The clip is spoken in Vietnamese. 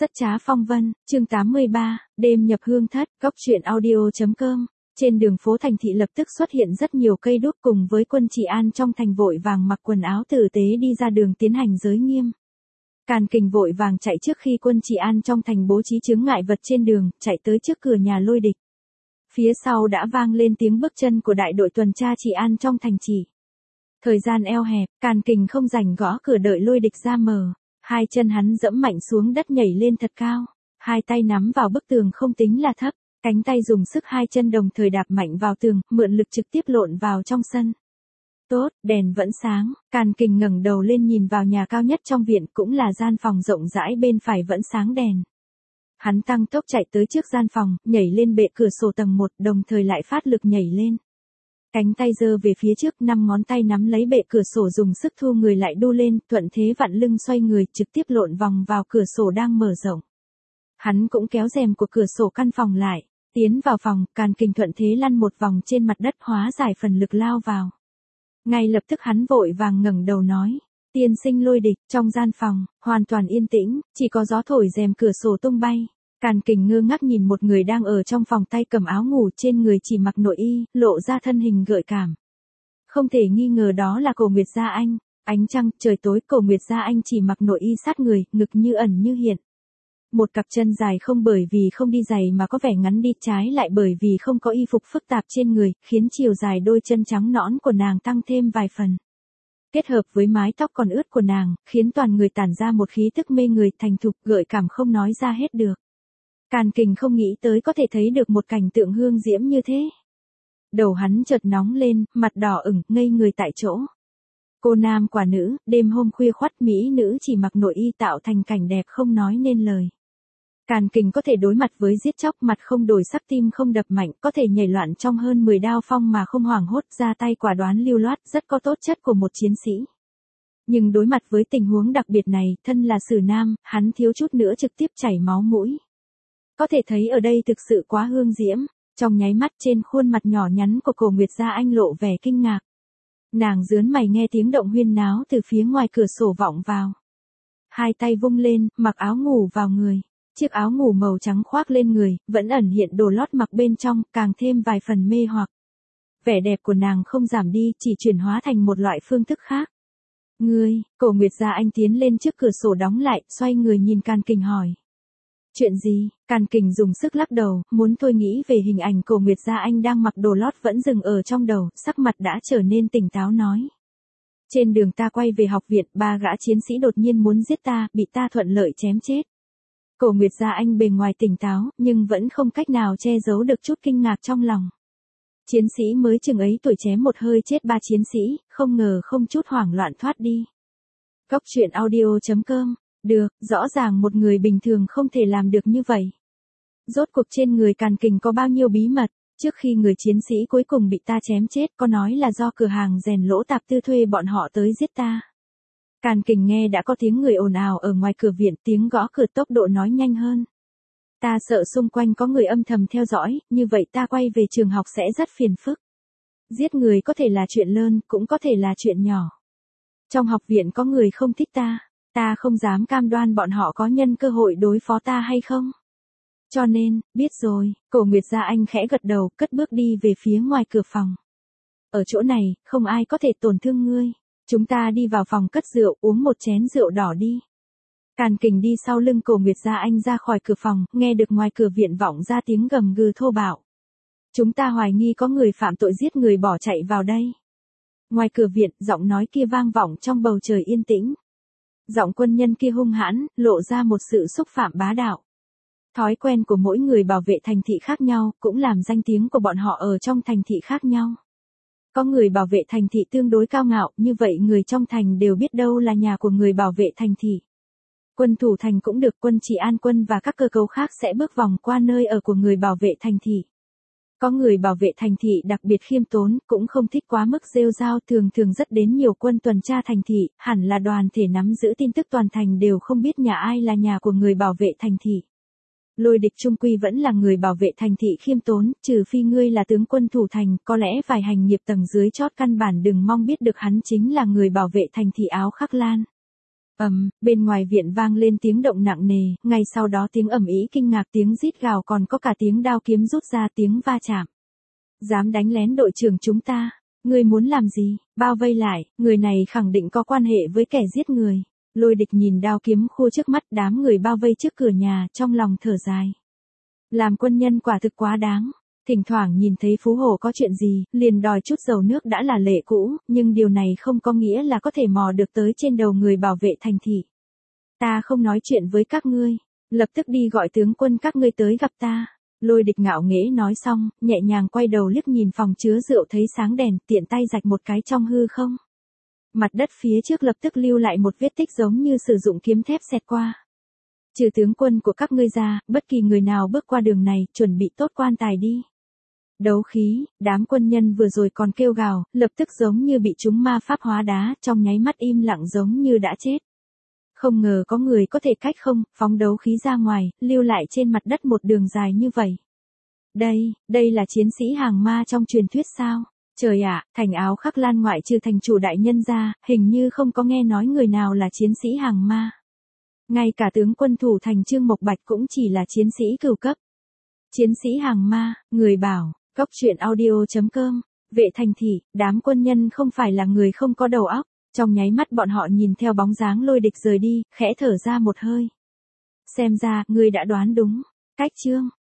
Rất trá phong vân, chương 83, đêm nhập hương thất, góc truyện audio.com. Trên đường phố thành thị lập tức xuất hiện rất nhiều cây đuốc cùng với quân trị an trong thành vội vàng mặc quần áo tử tế đi ra đường tiến hành giới nghiêm. Càn Kình vội vàng chạy trước khi quân trị an trong thành bố trí chướng ngại vật trên đường, chạy tới trước cửa nhà Lôi Địch. Phía sau đã vang lên tiếng bước chân của đại đội tuần tra trị an trong thành trì. Thời gian eo hẹp, Càn Kình không rảnh gõ cửa đợi Lôi Địch ra mở. Hai chân hắn dẫm mạnh xuống đất nhảy lên thật cao, hai tay nắm vào bức tường không tính là thấp, cánh tay dùng sức hai chân đồng thời đạp mạnh vào tường, mượn lực trực tiếp lộn vào trong sân. Tốt, đèn vẫn sáng, Càn Kình ngẩng đầu lên nhìn vào nhà cao nhất trong viện, cũng là gian phòng rộng rãi bên phải vẫn sáng đèn. Hắn tăng tốc chạy tới trước gian phòng, nhảy lên bệ cửa sổ tầng 1, đồng thời lại phát lực nhảy lên. Cánh tay giơ về phía trước, 5 ngón tay nắm lấy bệ cửa sổ dùng sức thu người lại đu lên, thuận thế vặn lưng xoay người, trực tiếp lộn vòng vào cửa sổ đang mở rộng. Hắn cũng kéo rèm của cửa sổ căn phòng lại, tiến vào phòng, Càn Kình thuận thế lăn một vòng trên mặt đất hóa giải phần lực lao vào. Ngay lập tức hắn vội vàng ngẩng đầu nói, tiên sinh Lôi Địch, trong gian phòng, hoàn toàn yên tĩnh, chỉ có gió thổi rèm cửa sổ tung bay. Càn Kình ngơ ngác nhìn một người đang ở trong phòng tay cầm áo ngủ trên người chỉ mặc nội y, lộ ra thân hình gợi cảm. Không thể nghi ngờ đó là Cổ Nguyệt Gia Anh, ánh trăng, trời tối, Cổ Nguyệt Gia Anh chỉ mặc nội y sát người, ngực như ẩn như hiện. Một cặp chân dài không bởi vì không đi giày mà có vẻ ngắn đi, trái lại bởi vì không có y phục phức tạp trên người, khiến chiều dài đôi chân trắng nõn của nàng tăng thêm vài phần. Kết hợp với mái tóc còn ướt của nàng, khiến toàn người tản ra một khí tức mê người, thành thục, gợi cảm không nói ra hết được. Càn Kình không nghĩ tới có thể thấy được một cảnh tượng hương diễm như thế. Đầu hắn chợt nóng lên, mặt đỏ ửng, ngây người tại chỗ. Cô nam quả nữ, đêm hôm khuya khoắt mỹ nữ chỉ mặc nội y tạo thành cảnh đẹp không nói nên lời. Càn Kình có thể đối mặt với giết chóc, mặt không đổi sắc, tim không đập mạnh, có thể nhảy loạn trong hơn 10 đao phong mà không hoảng hốt, ra tay quả đoán lưu loát, rất có tố chất của một chiến sĩ. Nhưng đối mặt với tình huống đặc biệt này, thân là sử nam, hắn thiếu chút nữa trực tiếp chảy máu mũi. Có thể thấy ở đây thực sự quá hương diễm, trong nháy mắt trên khuôn mặt nhỏ nhắn của Cổ Nguyệt Gia Anh lộ vẻ kinh ngạc. Nàng rướn mày nghe tiếng động huyên náo từ phía ngoài cửa sổ vọng vào. Hai tay vung lên, mặc áo ngủ vào người. Chiếc áo ngủ màu trắng khoác lên người, vẫn ẩn hiện đồ lót mặc bên trong, càng thêm vài phần mê hoặc. Vẻ đẹp của nàng không giảm đi, chỉ chuyển hóa thành một loại phương thức khác. Ngươi, Cổ Nguyệt Gia Anh tiến lên trước cửa sổ đóng lại, xoay người nhìn Càn Kình hỏi. Chuyện gì? Càn Kình dùng sức lắc đầu, muốn thôi nghĩ về hình ảnh Cổ Nguyệt Gia Anh đang mặc đồ lót vẫn dừng ở trong đầu, sắc mặt đã trở nên tỉnh táo nói. Trên đường ta quay về học viện, 3 gã chiến sĩ đột nhiên muốn giết ta, bị ta thuận lợi chém chết. Cổ Nguyệt Gia Anh bề ngoài tỉnh táo, nhưng vẫn không cách nào che giấu được chút kinh ngạc trong lòng. Chiến sĩ mới chừng ấy tuổi chém một hơi chết 3 chiến sĩ, không ngờ không chút hoảng loạn thoát đi. Góc truyện audio.com. Được, rõ ràng một người bình thường không thể làm được như vậy. Rốt cuộc trên người Càn Kình có bao nhiêu bí mật, trước khi người chiến sĩ cuối cùng bị ta chém chết, có nói là do cửa hàng rèn Lỗ Tạp Tư thuê bọn họ tới giết ta. Càn Kình nghe đã có tiếng người ồn ào ở ngoài cửa viện, tiếng gõ cửa tốc độ nói nhanh hơn. Ta sợ xung quanh có người âm thầm theo dõi, như vậy ta quay về trường học sẽ rất phiền phức. Giết người có thể là chuyện lớn, cũng có thể là chuyện nhỏ. Trong học viện có người không thích ta. Ta không dám cam đoan bọn họ có nhân cơ hội đối phó ta hay không. Cho nên, biết rồi, Cổ Nguyệt Gia Anh khẽ gật đầu, cất bước đi về phía ngoài cửa phòng. Ở chỗ này, không ai có thể tổn thương ngươi. Chúng ta đi vào phòng cất rượu, uống một chén rượu đỏ đi. Càn Kình đi sau lưng Cổ Nguyệt Gia Anh ra khỏi cửa phòng, nghe được ngoài cửa viện vọng ra tiếng gầm gừ thô bạo. Chúng ta hoài nghi có người phạm tội giết người bỏ chạy vào đây. Ngoài cửa viện, giọng nói kia vang vọng trong bầu trời yên tĩnh. Giọng quân nhân kia hung hãn, lộ ra một sự xúc phạm bá đạo. Thói quen của mỗi người bảo vệ thành thị khác nhau, cũng làm danh tiếng của bọn họ ở trong thành thị khác nhau. Có người bảo vệ thành thị tương đối cao ngạo, như vậy người trong thành đều biết đâu là nhà của người bảo vệ thành thị. Quân thủ thành cũng được, quân trị an quân và các cơ cấu khác sẽ bước vòng qua nơi ở của người bảo vệ thành thị. Có người bảo vệ thành thị đặc biệt khiêm tốn, cũng không thích quá mức rêu rao, thường rất đến nhiều quân tuần tra thành thị, hẳn là đoàn thể nắm giữ tin tức toàn thành đều không biết nhà ai là nhà của người bảo vệ thành thị. Lôi Địch trung quy vẫn là người bảo vệ thành thị khiêm tốn, trừ phi ngươi là tướng quân thủ thành, có lẽ vài hành nghiệp tầng dưới chót căn bản đừng mong biết được hắn chính là người bảo vệ thành thị áo khắc lan. Bên ngoài viện vang lên tiếng động nặng nề, ngay sau đó tiếng ầm ĩ kinh ngạc, tiếng rít gào, còn có cả tiếng đao kiếm rút ra, tiếng va chạm. Dám đánh lén đội trưởng chúng ta, ngươi muốn làm gì? Bao vây lại, người này khẳng định có quan hệ với kẻ giết người. Lôi Địch nhìn đao kiếm khô trước mắt, đám người bao vây trước cửa nhà, trong lòng thở dài. Làm quân nhân quả thực quá đáng. Thỉnh thoảng nhìn thấy Phú Hổ có chuyện gì, liền đòi chút dầu nước đã là lệ cũ, nhưng điều này không có nghĩa là có thể mò được tới trên đầu người bảo vệ thành thị. Ta không nói chuyện với các ngươi, lập tức đi gọi tướng quân các ngươi tới gặp ta. Lôi Địch ngạo nghễ nói xong, nhẹ nhàng quay đầu liếc nhìn phòng chứa rượu thấy sáng đèn, tiện tay rạch một cái trong hư không. Mặt đất phía trước lập tức lưu lại một vết tích giống như sử dụng kiếm thép xẹt qua. Trừ tướng quân của các ngươi ra, bất kỳ người nào bước qua đường này, chuẩn bị tốt quan tài đi. Đấu khí, đám quân nhân vừa rồi còn kêu gào, lập tức giống như bị chúng ma pháp hóa đá, trong nháy mắt im lặng giống như đã chết. Không ngờ có người có thể cách không, phóng đấu khí ra ngoài, lưu lại trên mặt đất một đường dài như vậy. Đây là chiến sĩ hàng ma trong truyền thuyết sao? Trời ạ, thành áo khắc lan ngoại trừ thành chủ đại nhân ra, hình như không có nghe nói người nào là chiến sĩ hàng ma. Ngay cả tướng quân thủ thành Trương Mộc Bạch cũng chỉ là chiến sĩ cửu cấp. Chiến sĩ hàng ma, người bảo, Cóc truyện audio.com, vệ thành thị, đám quân nhân không phải là người không có đầu óc. Trong nháy mắt bọn họ nhìn theo bóng dáng Lôi Địch rời đi, khẽ thở ra một hơi. Xem ra, ngươi đã đoán đúng. Cách chương